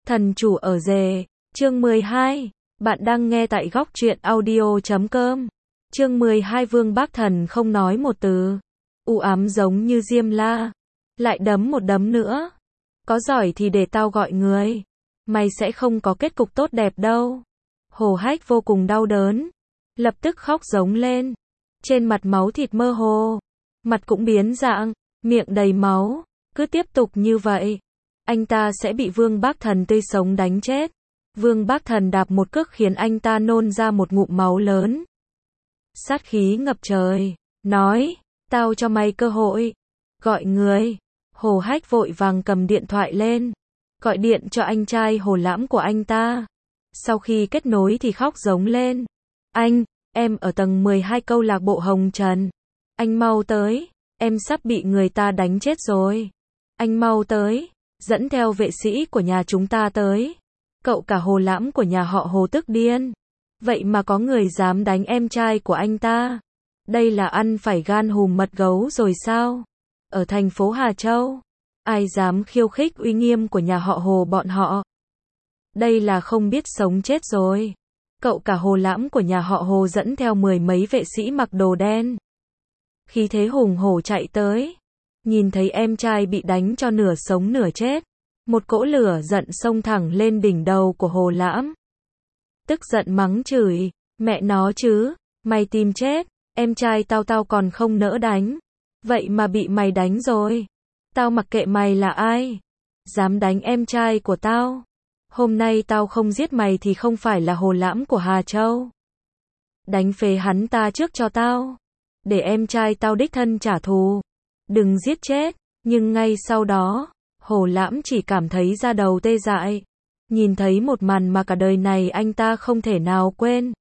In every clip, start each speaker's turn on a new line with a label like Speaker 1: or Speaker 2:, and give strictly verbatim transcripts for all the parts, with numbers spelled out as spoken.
Speaker 1: Thần chủ ở rể, chương mười hai, bạn đang nghe tại góc truyện audio chấm com. Chương mười hai Vương Bác Thần không nói một từ, u ám giống như Diêm La, lại đấm một đấm nữa. Có giỏi thì để tao gọi người, mày sẽ không có kết cục tốt đẹp đâu. Hồ Hách vô cùng đau đớn, lập tức khóc giống lên, trên mặt máu thịt mơ hồ, mặt cũng biến dạng, miệng đầy máu, cứ tiếp tục như vậy, anh ta sẽ bị Vương Bác Thần tươi sống đánh chết. Vương Bác Thần đạp một cước khiến anh ta nôn ra một ngụm máu lớn. Sát khí ngập trời, nói, tao cho mày cơ hội, gọi người. Hồ Hách vội vàng cầm điện thoại lên, gọi điện cho anh trai Hồ Lãm của anh ta. Sau khi kết nối thì khóc giống lên, anh, em ở tầng mười hai câu lạc bộ Hồng Trần. Anh mau tới, em sắp bị người ta đánh chết rồi. Anh mau tới, dẫn theo vệ sĩ của nhà chúng ta tới. Cậu cả Hồ Lãm của nhà họ Hồ tức điên. Vậy mà có người dám đánh em trai của anh ta. Đây là ăn phải gan hùm mật gấu rồi sao? Ở thành phố Hà Châu, ai dám khiêu khích uy nghiêm của nhà họ Hồ bọn họ? Đây là không biết sống chết rồi. Cậu cả Hồ Lãm của nhà họ Hồ dẫn theo mười mấy vệ sĩ mặc đồ đen, khí thế hùng hổ chạy tới. Nhìn thấy em trai bị đánh cho nửa sống nửa chết, một cỗ lửa giận xông thẳng lên đỉnh đầu của Hồ Lãm. Tức giận mắng chửi, mẹ nó chứ, mày tìm chết, em trai tao tao còn không nỡ đánh. Vậy mà bị mày đánh rồi. Tao mặc kệ mày là ai, dám đánh em trai của tao. Hôm nay tao không giết mày thì không phải là Hồ Lãm của Hà Châu. Đánh phế hắn ta trước cho tao, để em trai tao đích thân trả thù. Đừng giết chết. Nhưng ngay sau đó, Hồ Lãm chỉ cảm thấy da đầu tê dại. Nhìn thấy một màn mà cả đời này anh ta không thể nào quên.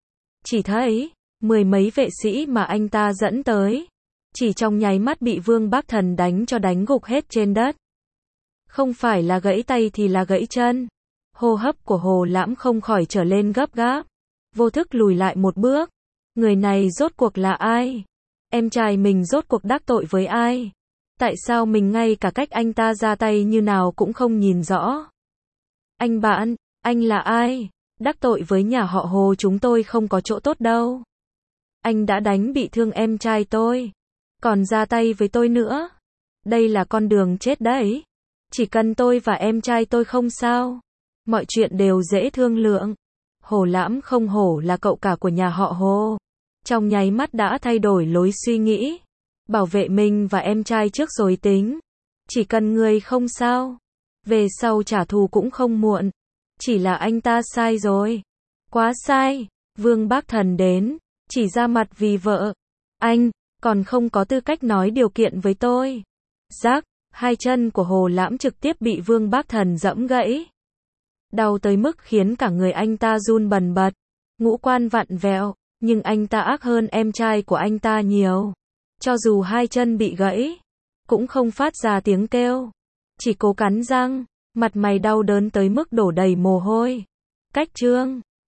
Speaker 1: Chỉ thấy, mười mấy vệ sĩ mà anh ta dẫn tới, chỉ trong nháy mắt bị Vương Bác Thần đánh cho đánh gục hết trên đất. Không phải là gãy tay thì là gãy chân. Hô hấp của Hồ Lãm không khỏi trở lên gấp gáp, vô thức lùi lại một bước. Người này rốt cuộc là ai? Em trai mình rốt cuộc đắc tội với ai? Tại sao mình ngay cả cách anh ta ra tay như nào cũng không nhìn rõ? Anh bạn, anh là ai? Đắc tội với nhà họ Hồ chúng tôi không có chỗ tốt đâu. Anh đã đánh bị thương em trai tôi, còn ra tay với tôi nữa. Đây là con đường chết đấy. Chỉ cần tôi và em trai tôi không sao, mọi chuyện đều dễ thương lượng. Hồ Lãm không hổ là cậu cả của nhà họ Hồ, trong nháy mắt đã thay đổi lối suy nghĩ. Bảo vệ mình và em trai trước rồi tính. Chỉ cần người không sao, về sau trả thù cũng không muộn. Chỉ là anh ta sai rồi. Quá sai. Vương Bác Thần đến, chỉ ra mặt vì vợ. Anh, còn không có tư cách nói điều kiện với tôi. Rắc, hai chân của Hồ Lãm trực tiếp bị Vương Bác Thần giẫm gãy. Đau tới mức khiến cả người anh ta run bần bật. Ngũ quan vặn vẹo, nhưng anh ta ác hơn em trai của anh ta nhiều. Cho dù hai chân bị gãy, cũng không phát ra tiếng kêu, chỉ cố cắn răng, mặt mày đau đớn tới mức đổ đầy mồ hôi. Cách trương,